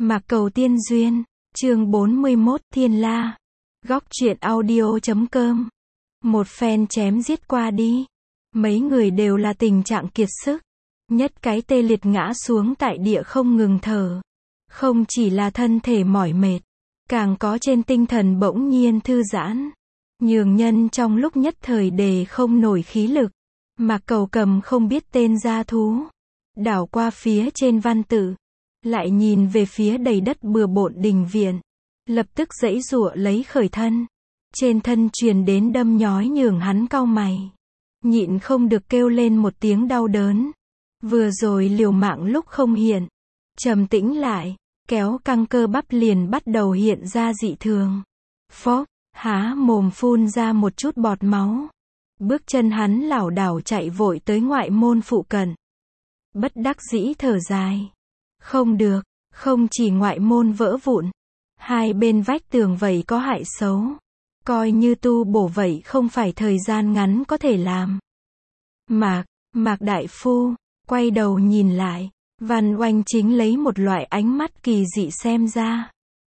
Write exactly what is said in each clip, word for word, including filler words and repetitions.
Mạc Cầu Tiên Duyên, chương bốn mươi mốt, Thiên La. Góc truyện audio chấm com. Một phen chém giết qua đi. Mấy người đều là tình trạng kiệt sức. Nhất cái tê liệt ngã xuống tại địa không ngừng thở. Không chỉ là thân thể mỏi mệt, càng có trên tinh thần bỗng nhiên thư giãn. Nhường nhân trong lúc nhất thời đề không nổi khí lực. Mạc Cầu cầm không biết tên gia thú. Đảo qua phía trên văn tự. Lại nhìn về phía đầy đất bừa bộn đình viện. Lập tức giãy giụa lấy khởi thân. Trên thân truyền đến đâm nhói nhường hắn cau mày. Nhịn không được kêu lên một tiếng đau đớn. Vừa rồi liều mạng lúc không hiện. Trầm tĩnh lại, kéo căng cơ bắp liền bắt đầu hiện ra dị thường. Phốc, há mồm phun ra một chút bọt máu. Bước chân hắn lảo đảo chạy vội tới ngoại môn phụ cận. Bất đắc dĩ thở dài. Không được, không chỉ ngoại môn vỡ vụn. Hai bên vách tường vậy có hại xấu. Coi như tu bổ vậy không phải thời gian ngắn có thể làm. Mạc, Mạc đại phu, quay đầu nhìn lại. Văn Oanh chính lấy một loại ánh mắt kỳ dị xem ra.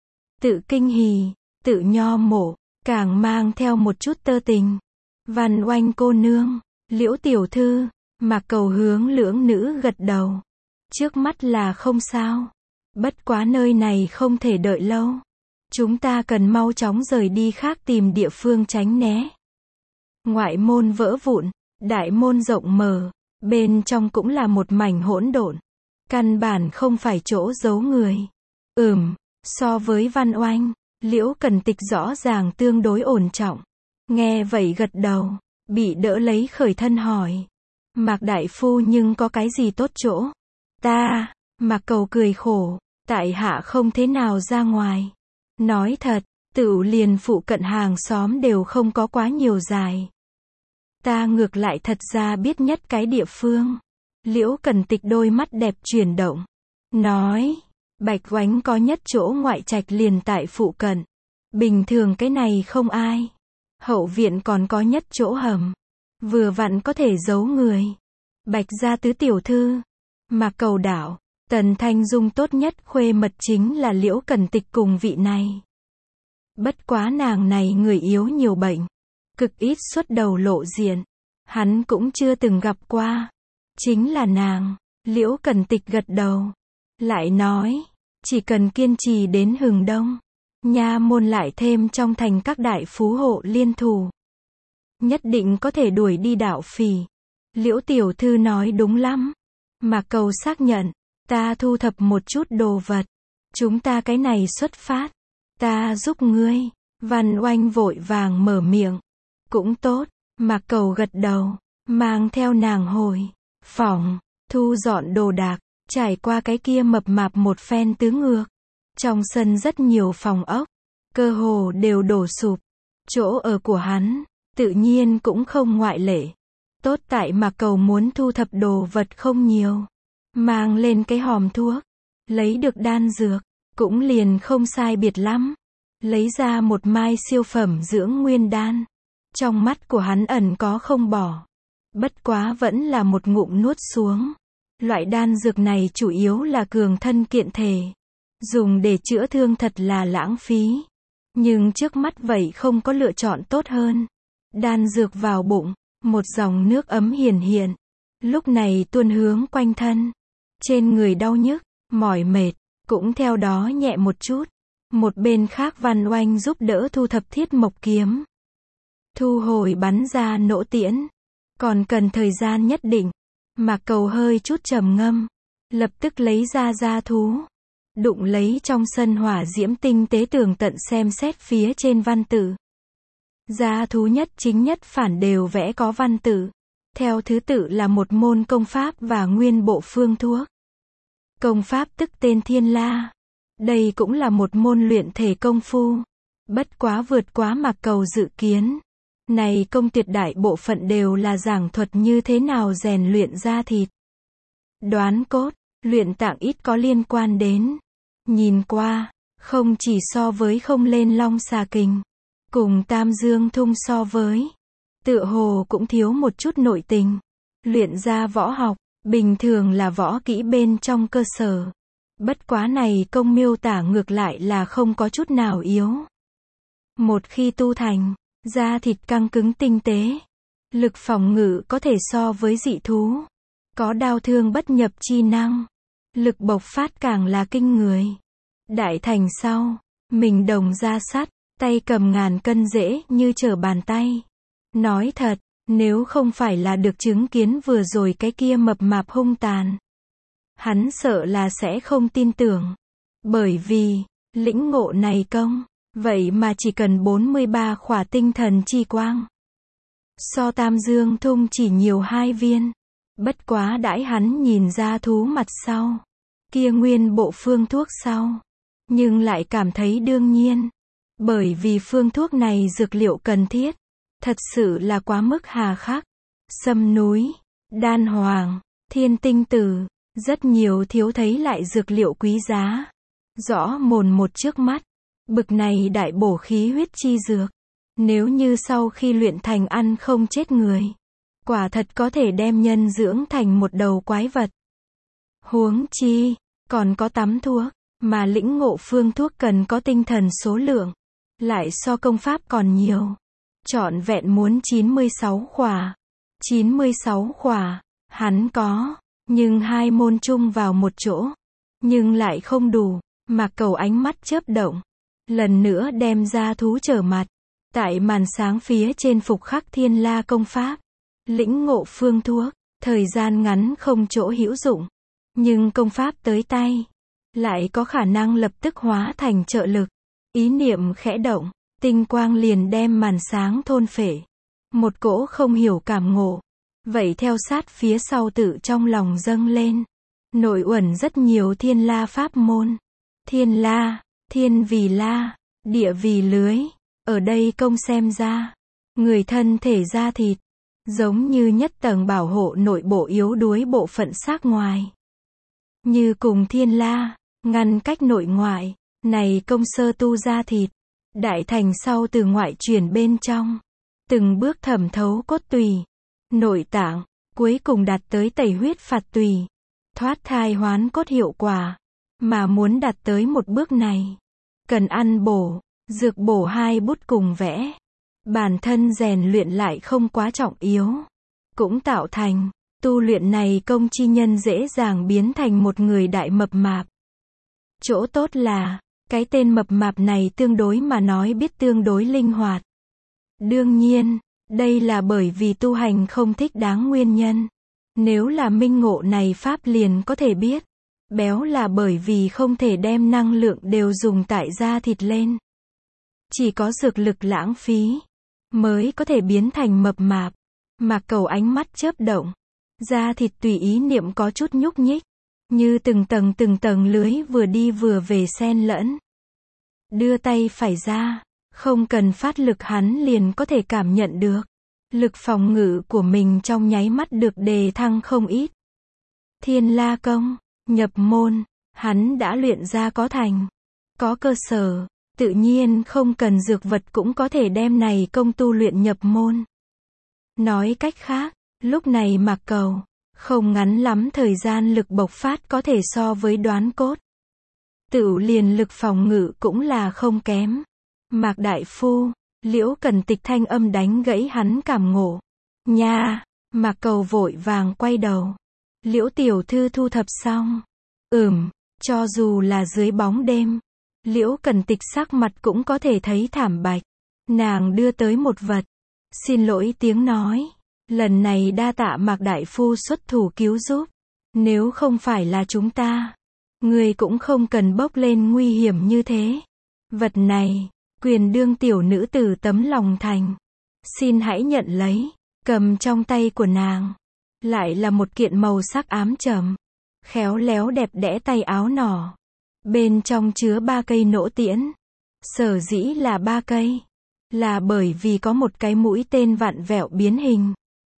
Tự kinh hỉ, tự nho mộ, càng mang theo một chút tơ tình. Văn Oanh cô nương, Liễu tiểu thư, Mạc Cầu hướng lưỡng nữ gật đầu. Trước mắt là không sao. Bất quá nơi này không thể đợi lâu. Chúng ta cần mau chóng rời đi khác tìm địa phương tránh né. Ngoại môn vỡ vụn, đại môn rộng mở, bên trong cũng là một mảnh hỗn độn. Căn bản không phải chỗ giấu người. Ừm, so với Văn Oanh, Liễu Cần Tịch rõ ràng tương đối ổn trọng. Nghe vậy gật đầu, bị đỡ lấy khởi thân hỏi. Mạc đại phu nhưng có cái gì tốt chỗ? Ta, Mạc Cầu cười khổ, tại hạ không thế nào ra ngoài. Nói thật, tựu liền phụ cận hàng xóm đều không có quá nhiều dài. Ta ngược lại thật ra biết nhất cái địa phương. Liễu Cần Tịch đôi mắt đẹp chuyển động. Nói, Bạch Oánh có nhất chỗ ngoại trạch liền tại phụ cận. Bình thường cái này không ai. Hậu viện còn có nhất chỗ hầm. Vừa vặn có thể giấu người. Bạch gia tứ tiểu thư. Mạc Cầu đảo, Tần Thanh Dung tốt nhất khuê mật chính là Liễu Cần Tịch cùng vị này. Bất quá nàng này người yếu nhiều bệnh. Cực ít xuất đầu lộ diện. Hắn cũng chưa từng gặp qua. Chính là nàng. Liễu Cần Tịch gật đầu. Lại nói, chỉ cần kiên trì đến hừng đông. Nha môn lại thêm trong thành các đại phú hộ liên thủ. Nhất định có thể đuổi đi đạo phỉ. Liễu tiểu thư nói đúng lắm. Mạc Cầu xác nhận. Ta thu thập một chút đồ vật. Chúng ta cái này xuất phát. Ta giúp ngươi. Văn Oanh vội vàng mở miệng. Cũng tốt. Mạc Cầu gật đầu. Mang theo nàng hồi phòng. Thu dọn đồ đạc. Trải qua cái kia mập mạp một phen tứ ngược. Trong sân rất nhiều phòng ốc. Cơ hồ đều đổ sụp. Chỗ ở của hắn, tự nhiên cũng không ngoại lệ. Tốt tại Mạc Cầu muốn thu thập đồ vật không nhiều. Mang lên cái hòm thuốc. Lấy được đan dược. Cũng liền không sai biệt lắm. Lấy ra một mai siêu phẩm dưỡng nguyên đan. Trong mắt của hắn ẩn có không bỏ. Bất quá vẫn là một ngụm nuốt xuống. Loại đan dược này chủ yếu là cường thân kiện thể. Dùng để chữa thương thật là lãng phí. Nhưng trước mắt vậy không có lựa chọn tốt hơn. Đan dược vào bụng. Một dòng nước ấm hiển hiện. Lúc này tuôn hướng quanh thân. Trên người đau nhức, mỏi mệt, cũng theo đó nhẹ một chút. Một bên khác Văn Oanh giúp đỡ thu thập thiết mộc kiếm. Thu hồi bắn ra nỗ tiễn. Còn cần thời gian nhất định. Mạc Cầu hơi chút trầm ngâm. Lập tức lấy ra gia thú. Đụng lấy trong sân hỏa diễm tinh tế tường tận xem xét phía trên văn tự. Gia thú nhất chính nhất phản đều vẽ có văn tự. Theo thứ tự là một môn công pháp và nguyên bộ phương thuốc. Công pháp tức tên Thiên La. Đây cũng là một môn luyện thể công phu. Bất quá vượt quá Mạc Cầu dự kiến. Này công tuyệt đại bộ phận đều là giảng thuật như thế nào rèn luyện da thịt. Đoán cốt, luyện tạng ít có liên quan đến. Nhìn qua, không chỉ so với không lên long xà kình. Cùng Tam Dương Thung so với. Tựa hồ cũng thiếu một chút nội tình. Luyện ra võ học, bình thường là võ kỹ bên trong cơ sở. Bất quá này công miêu tả ngược lại là không có chút nào yếu. Một khi tu thành, da thịt căng cứng tinh tế, lực phòng ngự có thể so với dị thú, có đao thương bất nhập chi năng, lực bộc phát càng là kinh người. Đại thành sau, mình đồng da sắt, tay cầm ngàn cân dễ như trở bàn tay. Nói thật, nếu không phải là được chứng kiến vừa rồi cái kia mập mạp hung tàn, hắn sợ là sẽ không tin tưởng. Bởi vì, lĩnh ngộ này công, vậy mà chỉ cần bốn mươi ba khỏa tinh thần chi quang. So Tam Dương Thung chỉ nhiều hai viên. Bất quá đãi hắn nhìn ra thú mặt sau, kia nguyên bộ phương thuốc sau, nhưng lại cảm thấy đương nhiên. Bởi vì phương thuốc này dược liệu cần thiết, thật sự là quá mức hà khắc. Sâm núi, đan hoàng, thiên tinh tử, rất nhiều thiếu thấy lại dược liệu quý giá. Rõ mồn một trước mắt, bực này đại bổ khí huyết chi dược. Nếu như sau khi luyện thành ăn không chết người, quả thật có thể đem nhân dưỡng thành một đầu quái vật. Huống chi, còn có tắm thuốc, mà lĩnh ngộ phương thuốc cần có tinh thần số lượng, lại so công pháp còn nhiều. Trọn vẹn muốn chín mươi sáu khỏa. chín mươi sáu khỏa, hắn có, nhưng hai môn chung vào một chỗ, nhưng lại không đủ. Mạc Cầu ánh mắt chớp động, lần nữa đem ra thú trở mặt, tại màn sáng phía trên phục khắc Thiên La công pháp, lĩnh ngộ phương thuốc, thời gian ngắn không chỗ hữu dụng, nhưng công pháp tới tay, lại có khả năng lập tức hóa thành trợ lực. Ý niệm khẽ động, tinh quang liền đem màn sáng thôn phệ. Một cỗ không hiểu cảm ngộ, vậy theo sát phía sau tự trong lòng dâng lên. Nội uẩn rất nhiều Thiên La pháp môn. Thiên La, thiên vì la, địa vì lưới. Ở đây công xem ra, người thân thể da thịt, giống như nhất tầng bảo hộ nội bộ yếu đuối bộ phận xác ngoài. Như cùng Thiên La, ngăn cách nội ngoại, này công sơ tu da thịt, đại thành sau từ ngoại chuyển bên trong, từng bước thẩm thấu cốt tùy, nội tạng, cuối cùng đạt tới tẩy huyết phạt tùy, thoát thai hoán cốt hiệu quả. Mà muốn đạt tới một bước này, cần ăn bổ, dược bổ hai bút cùng vẽ. Bản thân rèn luyện lại không quá trọng yếu, cũng tạo thành, tu luyện này công chi nhân dễ dàng biến thành một người đại mập mạp. Chỗ tốt là, cái tên mập mạp này tương đối mà nói biết tương đối linh hoạt. Đương nhiên, đây là bởi vì tu hành không thích đáng nguyên nhân. Nếu là minh ngộ này pháp liền có thể biết. Béo là bởi vì không thể đem năng lượng đều dùng tại da thịt lên. Chỉ có dược lực lãng phí, mới có thể biến thành mập mạp. Mạc Cầu ánh mắt chớp động. Da thịt tùy ý niệm có chút nhúc nhích. Như từng tầng từng tầng lưới vừa đi vừa về xen lẫn. Đưa tay phải ra, không cần phát lực hắn liền có thể cảm nhận được. Lực phòng ngự của mình trong nháy mắt được đề thăng không ít. Thiên La công, nhập môn, hắn đã luyện ra có thành. Có cơ sở, tự nhiên không cần dược vật cũng có thể đem này công tu luyện nhập môn. Nói cách khác, lúc này Mạc Cầu, không ngắn lắm thời gian lực bộc phát có thể so với Đoán Cốt. Tự liền lực phòng ngự cũng là không kém. Mạc đại phu, Liễu Cần Tịch thanh âm đánh gãy hắn cảm ngộ. Nha, Mạc Cầu vội vàng quay đầu. Liễu tiểu thư thu thập xong. Ừm, cho dù là dưới bóng đêm, Liễu Cần Tịch sắc mặt cũng có thể thấy thảm bạch. Nàng đưa tới một vật. Xin lỗi tiếng nói. Lần này đa tạ Mạc đại phu xuất thủ cứu giúp. Nếu không phải là chúng ta, người cũng không cần bốc lên nguy hiểm như thế. Vật này, quyền đương tiểu nữ tử tấm lòng thành. Xin hãy nhận lấy. Cầm trong tay của nàng, lại là một kiện màu sắc ám trầm, khéo léo đẹp đẽ tay áo nỏ. Bên trong chứa ba cây nỗ tiễn. Sở dĩ là ba cây, là bởi vì có một cái mũi tên vặn vẹo biến hình.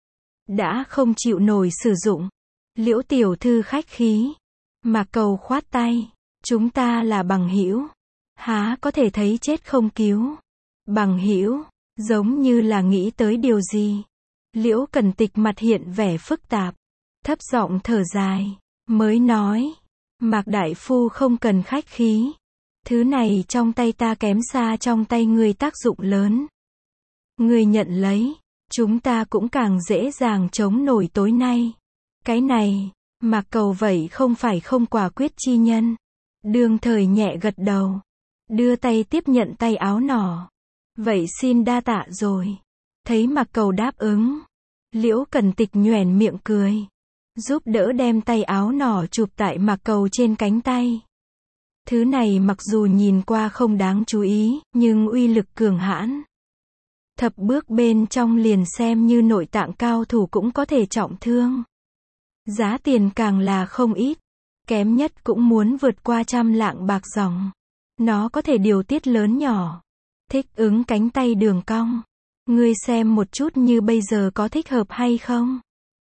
Đã không chịu nổi sử dụng. Liễu tiểu thư khách khí. Mạc Cầu khoát tay. Chúng ta là bằng hữu, há có thể thấy chết không cứu. Bằng hữu, giống như là nghĩ tới điều gì. Liễu Cần Tịch mặt hiện vẻ phức tạp, thấp giọng thở dài, mới nói, Mạc Đại Phu không cần khách khí. Thứ này trong tay ta kém xa trong tay ngươi tác dụng lớn. Ngươi nhận lấy, chúng ta cũng càng dễ dàng chống nổi tối nay. Cái này, Mạc Cầu vậy không phải không quả quyết chi nhân. Đương Thời nhẹ gật đầu, đưa tay tiếp nhận tay áo nỏ. Vậy xin đa tạ rồi. Thấy Mạc Cầu đáp ứng, Liễu Cẩn Tịch nhoẻn miệng cười, giúp đỡ đem tay áo nỏ chụp tại Mạc Cầu trên cánh tay. Thứ này mặc dù nhìn qua không đáng chú ý, nhưng uy lực cường hãn. Thập bước bên trong liền xem như nội tạng cao thủ cũng có thể trọng thương. Giá tiền càng là không ít, kém nhất cũng muốn vượt qua trăm lạng bạc dòng. Nó có thể điều tiết lớn nhỏ, thích ứng cánh tay đường cong. Ngươi xem một chút như bây giờ có thích hợp hay không?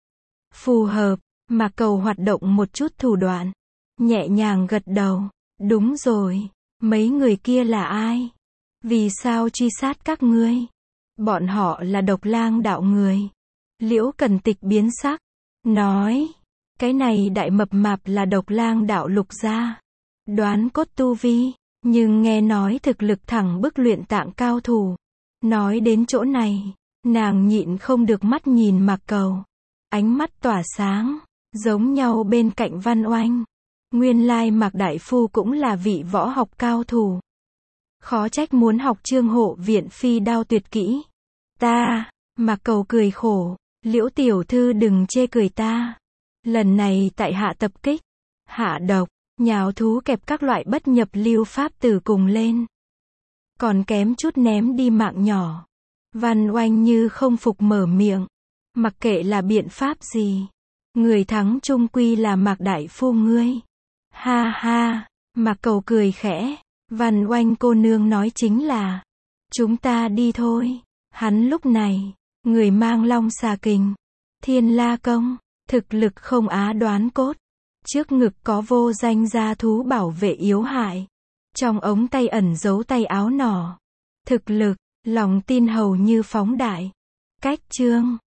Phù hợp. Mạc Cầu hoạt động một chút thủ đoạn, nhẹ nhàng gật đầu. Đúng rồi, mấy người kia là ai? Vì sao truy sát các ngươi? Bọn họ là Độc Lang đạo người. Liễu Cẩn Tịch biến sắc, nói, cái này đại mập mạp là Độc Lang đạo Lục gia. Đoán cốt tu vi, nhưng nghe nói thực lực thẳng bức luyện tạng cao thủ. Nói đến chỗ này, nàng nhịn không được mắt nhìn Mạc Cầu. Ánh mắt tỏa sáng, giống nhau bên cạnh Văn Oanh. Nguyên lai Mạc Đại Phu cũng là vị võ học cao thủ. Khó trách muốn học Trương Hộ viện phi đao tuyệt kỹ. Ta, Mạc Cầu cười khổ, Liễu tiểu thư đừng chê cười ta. Lần này tại hạ tập kích, hạ độc, nhào thú kẹp các loại bất nhập lưu pháp tử cùng lên. Còn kém chút ném đi mạng nhỏ. Văn Oanh như không phục mở miệng. Mặc kệ là biện pháp gì, người thắng chung quy là Mạc Đại Phu ngươi. Ha ha, Mạc Cầu cười khẽ. Văn Oanh cô nương nói chính là, chúng ta đi thôi. Hắn lúc này, người mang long xà kình, thiên la công, thực lực không á đoán cốt. Trước ngực có vô danh gia thú bảo vệ yếu hại. Trong ống tay ẩn giấu tay áo nỏ. Thực lực, lòng tin hầu như phóng đại. Cách chương